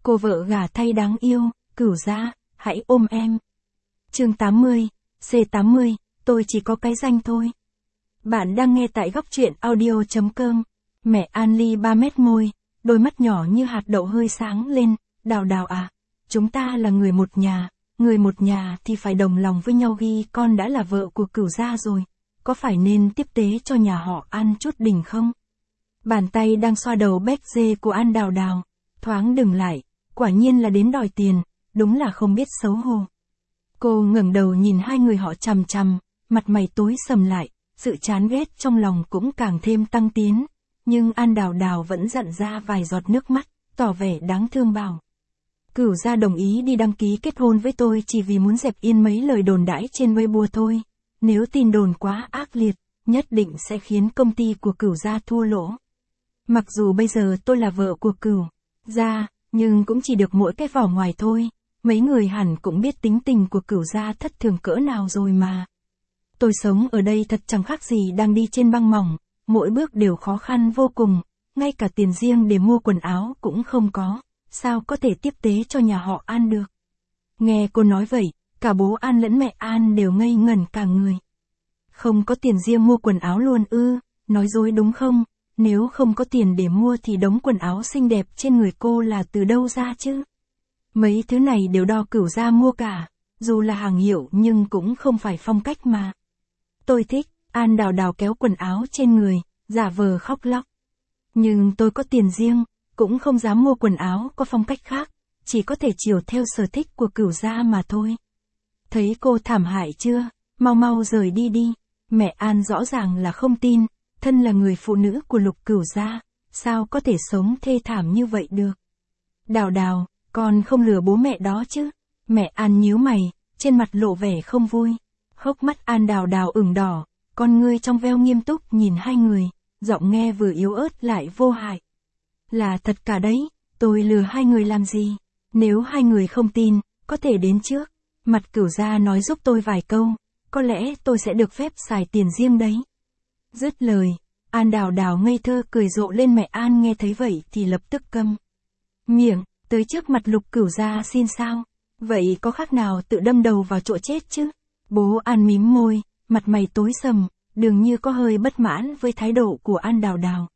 Cô vợ gả thay đáng yêu, Cửu Gia, hãy ôm em. Chương 80, C80, tôi chỉ có cái danh thôi. Bạn đang nghe tại góc truyện audio.com. Mẹ An Ly 3 mét môi, đôi mắt nhỏ như hạt đậu hơi sáng lên. Đào Đào à, chúng ta là người một nhà thì phải đồng lòng với nhau ghi con đã là vợ của Cửu Gia rồi. Có phải nên tiếp tế cho nhà họ An chút đỉnh không? Bàn tay đang xoa đầu béc dê của An Đào Đào, thoáng dừng lại, quả nhiên là đến đòi tiền, đúng là không biết xấu hổ. Cô ngẩng đầu nhìn hai người họ chằm chằm, mặt mày tối sầm lại, sự chán ghét trong lòng cũng càng thêm tăng tiến, nhưng An Đào Đào vẫn dặn ra vài giọt nước mắt, tỏ vẻ đáng thương bảo. Cửu Gia đồng ý đi đăng ký kết hôn với tôi chỉ vì muốn dẹp yên mấy lời đồn đãi trên Weibo thôi, nếu tin đồn quá ác liệt, nhất định sẽ khiến công ty của Cửu Gia thua lỗ. Mặc dù bây giờ tôi là vợ của Cửu Gia, nhưng cũng chỉ được mỗi cái vỏ ngoài thôi, mấy người hẳn cũng biết tính tình của Cửu Gia thất thường cỡ nào rồi mà. Tôi sống ở đây thật chẳng khác gì đang đi trên băng mỏng, mỗi bước đều khó khăn vô cùng, ngay cả tiền riêng để mua quần áo cũng không có, sao có thể tiếp tế cho nhà họ An được. Nghe cô nói vậy, cả bố An lẫn mẹ An đều ngây ngẩn cả người. Không có tiền riêng mua quần áo luôn ư, nói dối đúng không? Nếu không có tiền để mua thì đống quần áo xinh đẹp trên người cô là từ đâu ra chứ? Mấy thứ này đều do Cửu Gia mua cả, dù là hàng hiệu nhưng cũng không phải phong cách mà. Tôi thích, An Đào Đào kéo quần áo trên người, giả vờ khóc lóc. Nhưng tôi có tiền riêng, cũng không dám mua quần áo có phong cách khác, chỉ có thể chiều theo sở thích của Cửu Gia mà thôi. Thấy cô thảm hại chưa? Mau mau rời đi đi. Mẹ An rõ ràng là không tin, thân là người phụ nữ của Lục Cửu Gia, sao có thể sống thê thảm như vậy được. Đào Đào, con không lừa bố mẹ đó chứ? Mẹ An nhíu mày, trên mặt lộ vẻ không vui. Hốc mắt An Đào Đào ửng đỏ, con ngươi trong veo nghiêm túc nhìn hai người, giọng nghe vừa yếu ớt lại vô hại. Là thật cả đấy, tôi lừa hai người làm gì? Nếu hai người không tin, có thể đến trước, mặt Cửu Gia nói giúp tôi vài câu, có lẽ tôi sẽ được phép xài tiền riêng đấy. Dứt lời, An Đào Đào ngây thơ cười rộ lên. Mẹ An nghe thấy vậy thì lập tức câm miệng, tới trước mặt Lục Cửu Gia xin sao? Vậy có khác nào tự đâm đầu vào chỗ chết chứ? Bố An mím môi, mặt mày tối sầm, dường như có hơi bất mãn với thái độ của An Đào Đào.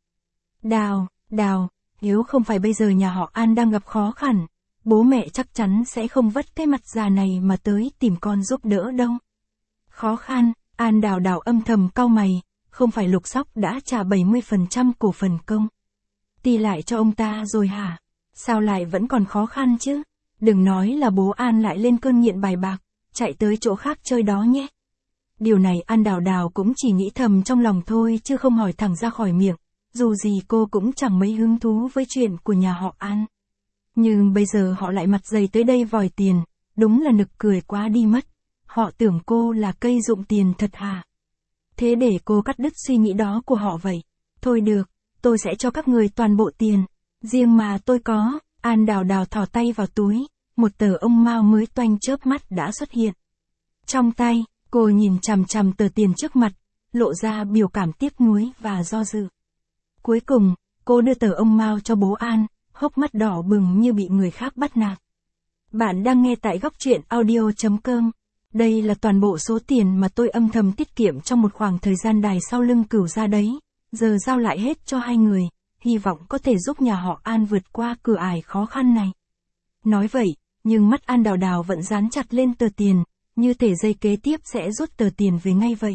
Đào, nếu không phải bây giờ nhà họ An đang gặp khó khăn, bố mẹ chắc chắn sẽ không vất cái mặt già này mà tới tìm con giúp đỡ đâu. Khó khăn, An Đào Đào âm thầm cau mày, không phải Lục Sóc đã trả 70% cổ phần công ty lại cho ông ta rồi hả? Sao lại vẫn còn khó khăn chứ? Đừng nói là bố An lại lên cơn nghiện bài bạc, chạy tới chỗ khác chơi đó nhé. Điều này An Đào Đào cũng chỉ nghĩ thầm trong lòng thôi chứ không hỏi thẳng ra khỏi miệng, dù gì cô cũng chẳng mấy hứng thú với chuyện của nhà họ An. Nhưng bây giờ họ lại mặt dày tới đây vòi tiền, đúng là nực cười quá đi mất. Họ tưởng cô là cây dụng tiền thật hả? Thế để cô cắt đứt suy nghĩ đó của họ vậy. Thôi được, tôi sẽ cho các người toàn bộ tiền riêng mà tôi có. An Đào Đào thò tay vào túi, một tờ ông mao mới toanh chớp mắt đã xuất hiện trong tay. Cô nhìn chằm chằm tờ tiền trước mặt, lộ ra biểu cảm tiếc nuối và do dự. Cuối cùng, cô đưa tờ ông mao cho bố An, hốc mắt đỏ bừng như bị người khác bắt nạt. Bạn đang nghe tại góc truyện audio.com. Đây là toàn bộ số tiền mà tôi âm thầm tiết kiệm trong một khoảng thời gian dài sau lưng Cửu Gia đấy, giờ giao lại hết cho hai người, hy vọng có thể giúp nhà họ An vượt qua cửa ải khó khăn này. Nói vậy, nhưng mắt An Đào Đào vẫn dán chặt lên tờ tiền, như thể giây kế tiếp sẽ rút tờ tiền về ngay vậy.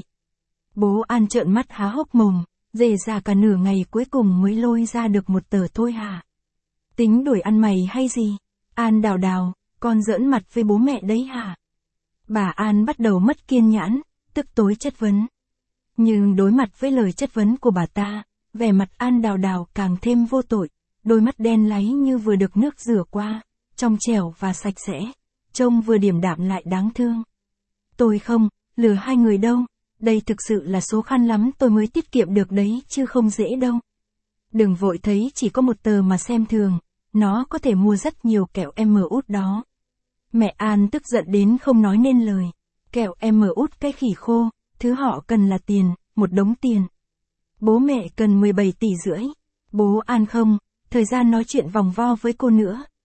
Bố An trợn mắt há hốc mồm, dề ra cả nửa ngày cuối cùng mới lôi ra được một tờ thôi hả? Tính đuổi ăn mày hay gì? An Đào Đào, con giỡn mặt với bố mẹ đấy hả? Bà An bắt đầu mất kiên nhẫn, tức tối chất vấn. Nhưng đối mặt với lời chất vấn của bà ta, vẻ mặt An Đào Đào càng thêm vô tội, đôi mắt đen láy như vừa được nước rửa qua, trong trẻo và sạch sẽ, trông vừa điềm đạm lại đáng thương. Tôi không lừa hai người đâu, đây thực sự là số khăn lắm tôi mới tiết kiệm được đấy chứ không dễ đâu. Đừng vội thấy chỉ có một tờ mà xem thường, nó có thể mua rất nhiều kẹo út đó. Mẹ An tức giận đến không nói nên lời. Kẹo út cái khỉ khô, thứ họ cần là tiền, một đống tiền. Bố mẹ cần 17,5 tỷ. Bố An không thời gian nói chuyện vòng vo với cô nữa,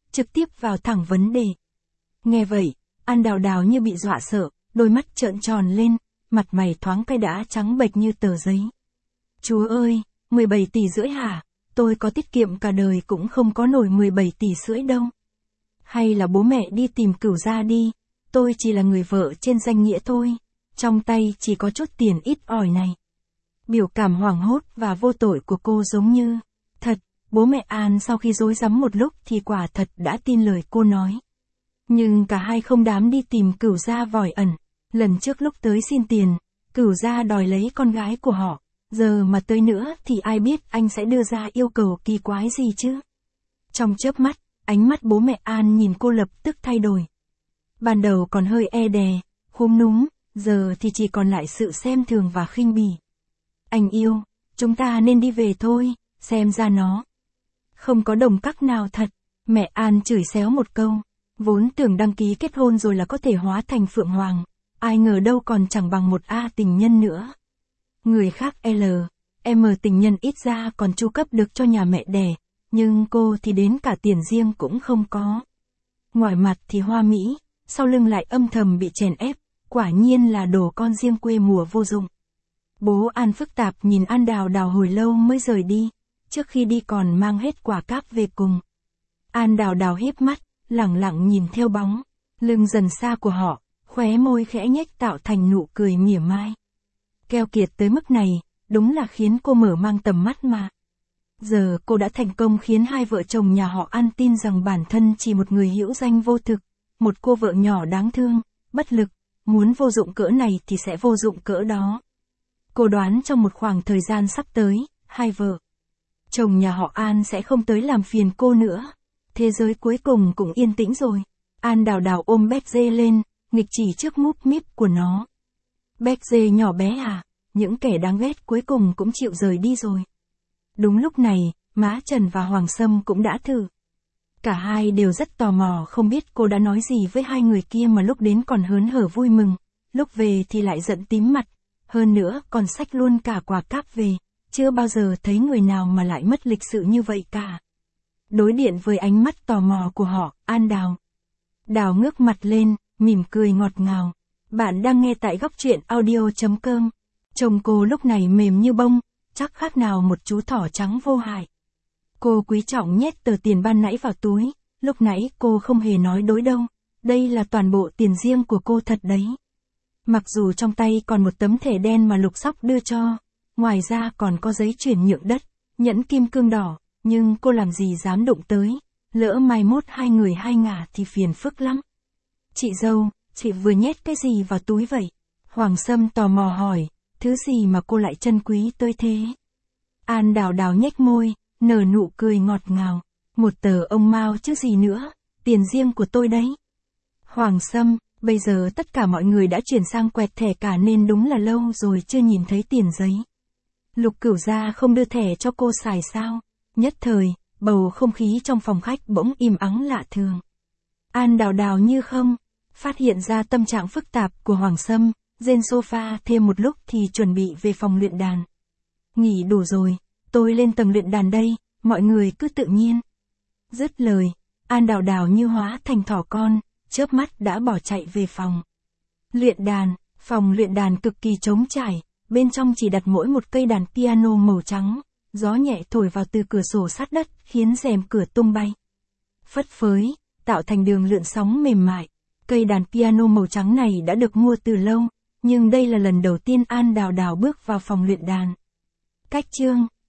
trực tiếp vào thẳng vấn đề. Nghe vậy, An Đào Đào như bị dọa sợ, đôi mắt trợn tròn lên, mặt mày thoáng cái đã trắng bệch như tờ giấy. Chúa ơi, 17 tỷ rưỡi hả? Tôi có tiết kiệm cả đời cũng không có nổi 17 tỷ rưỡi đâu. Hay là bố mẹ đi tìm Cửu gia đi, tôi chỉ là người vợ trên danh nghĩa thôi, trong tay chỉ có chút tiền ít ỏi này. Biểu cảm hoảng hốt và vô tội của cô giống như, thật, bố mẹ An sau khi rối rắm một lúc thì quả thật đã tin lời cô nói. Nhưng cả hai không dám đi tìm Cửu gia vòi ẩn, lần trước lúc tới xin tiền, Cửu gia đòi lấy con gái của họ, giờ mà tới nữa thì ai biết anh sẽ đưa ra yêu cầu kỳ quái gì chứ. Trong chớp mắt, ánh mắt bố mẹ An nhìn cô lập tức thay đổi. Ban đầu còn hơi e đè, khúm núm, giờ thì chỉ còn lại sự xem thường và khinh bỉ. Anh yêu, chúng ta nên đi về thôi, xem ra nó không có đồng cắc nào thật. Mẹ An chửi xéo một câu, vốn tưởng đăng ký kết hôn rồi là có thể hóa thành phượng hoàng, ai ngờ đâu còn chẳng bằng một A tình nhân nữa. Người khác M tình nhân ít ra còn chu cấp được cho nhà mẹ đẻ, nhưng cô thì đến cả tiền riêng cũng không có. Ngoài mặt thì hoa mỹ, sau lưng lại âm thầm bị chèn ép, quả nhiên là đồ con riêng quê mùa vô dụng. Bố An phức tạp nhìn An Đào Đào hồi lâu mới rời đi, trước khi đi còn mang hết quả cáp về cùng. An Đào Đào híp mắt, lẳng lặng nhìn theo bóng lưng dần xa của họ, khóe môi khẽ nhếch tạo thành nụ cười mỉa mai. Keo kiệt tới mức này, đúng là khiến cô mở mang tầm mắt mà. Giờ cô đã thành công khiến hai vợ chồng nhà họ An tin rằng bản thân chỉ một người hữu danh vô thực, một cô vợ nhỏ đáng thương, bất lực, muốn vô dụng cỡ này thì sẽ vô dụng cỡ đó. Cô đoán trong một khoảng thời gian sắp tới, hai vợ chồng nhà họ An sẽ không tới làm phiền cô nữa. Thế giới cuối cùng cũng yên tĩnh rồi. An Đào Đào ôm Béc Dê lên, nghịch chỉ trước múp míp của nó. Béc Dê nhỏ bé à, những kẻ đáng ghét cuối cùng cũng chịu rời đi rồi. Đúng lúc này, má Trần và Hoàng Sâm cũng đã thử. Cả hai đều rất tò mò không biết cô đã nói gì với hai người kia mà lúc đến còn hớn hở vui mừng, lúc về thì lại giận tím mặt, hơn nữa còn xách luôn cả quả cáp về, chưa bao giờ thấy người nào mà lại mất lịch sự như vậy cả. Đối điện với ánh mắt tò mò của họ, An Đào Đào ngước mặt lên, mỉm cười ngọt ngào. Bạn đang nghe tại góc truyện audio.com. Chồng cô lúc này mềm như bông, chắc khác nào một chú thỏ trắng vô hại. Cô quý trọng nhét tờ tiền ban nãy vào túi, lúc nãy cô không hề nói dối đâu, đây là toàn bộ tiền riêng của cô thật đấy. Mặc dù trong tay còn một tấm thẻ đen mà Lục Sóc đưa cho, ngoài ra còn có giấy chuyển nhượng đất, nhẫn kim cương đỏ, nhưng cô làm gì dám đụng tới, lỡ mai mốt hai người hai ngả thì phiền phức lắm. Chị dâu, chị vừa nhét cái gì vào túi vậy? Hoàng Sâm tò mò hỏi, thứ gì mà cô lại trân quý tới thế? An Đào Đào nhếch môi, nở nụ cười ngọt ngào, một tờ ông Mao chứ gì nữa, tiền riêng của tôi đấy. Hoàng Sâm, bây giờ tất cả mọi người đã chuyển sang quẹt thẻ cả nên đúng là lâu rồi chưa nhìn thấy tiền giấy. Lục Cửu gia không đưa thẻ cho cô xài sao? Nhất thời, bầu không khí trong phòng khách bỗng im ắng lạ thường. An Đào Đào như không phát hiện ra tâm trạng phức tạp của Hoàng Sâm, trên sofa thêm một lúc thì chuẩn bị về phòng luyện đàn. Nghỉ đủ rồi, tôi lên tầng luyện đàn đây, mọi người cứ tự nhiên. Dứt lời, An Đào Đào như hóa thành thỏ con, chớp mắt đã bỏ chạy về phòng luyện đàn. Phòng luyện đàn cực kỳ trống trải, bên trong chỉ đặt mỗi một cây đàn piano màu trắng, gió nhẹ thổi vào từ cửa sổ sát đất khiến rèm cửa tung bay phất phới, tạo thành đường lượn sóng mềm mại. Cây đàn piano màu trắng này đã được mua từ lâu, nhưng đây là lần đầu tiên An Đào Đào bước vào phòng luyện đàn. Cách chương